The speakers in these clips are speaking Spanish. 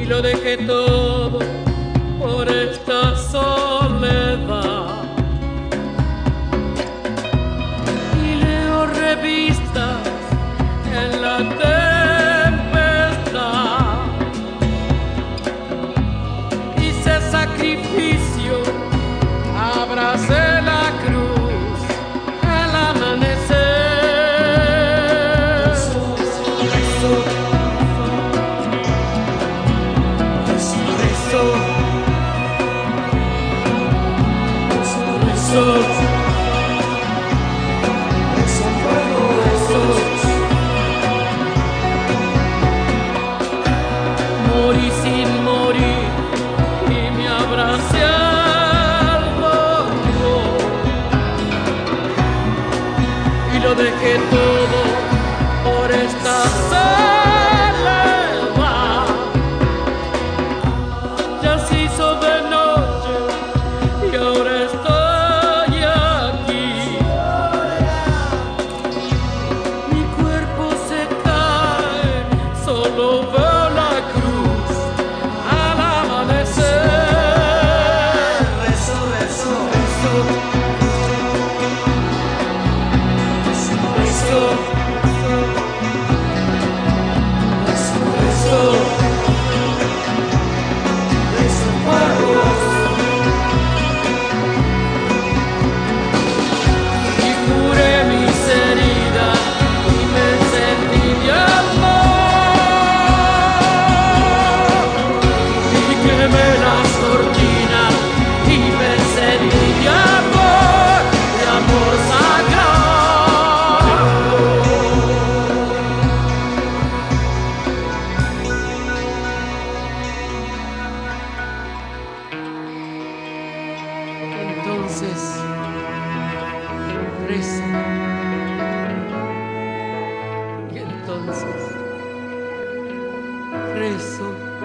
lo dejé todo por esta soledad. Y leo revistas en la tempestad. Hice sacrificio, abracé la cruz al amanecer. Morí sin morir y me abracé al dolor y lo dejé todo por esta soledad. Ya se hizo de noche y ahora estoy aquí. Mi cuerpo se cae, solo veo la cruz al amanecer. Rezo, rezo, rezo, Rezo, rezo, rezo, rezo por vos. y curé mis heridas y me sentí de amor. Y quemé las cortinas y me sentí de amor sagrado. Entonces reza, y entonces rezo,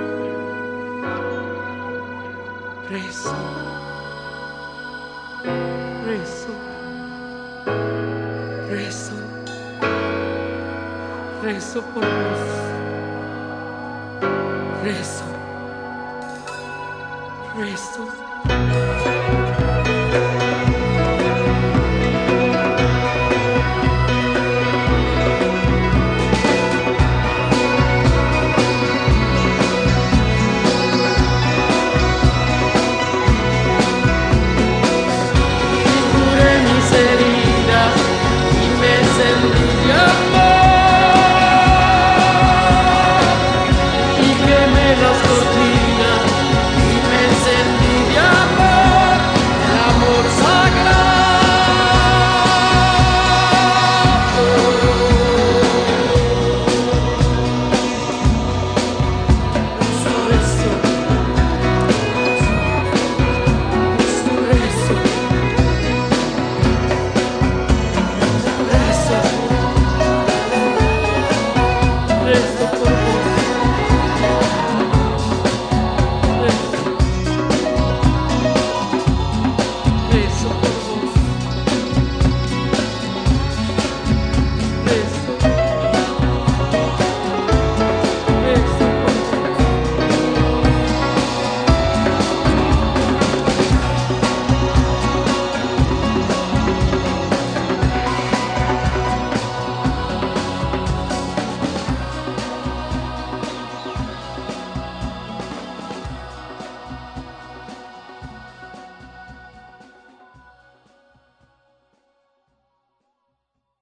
rezo, rezo, rezo, rezo por vos, rezo, rezo.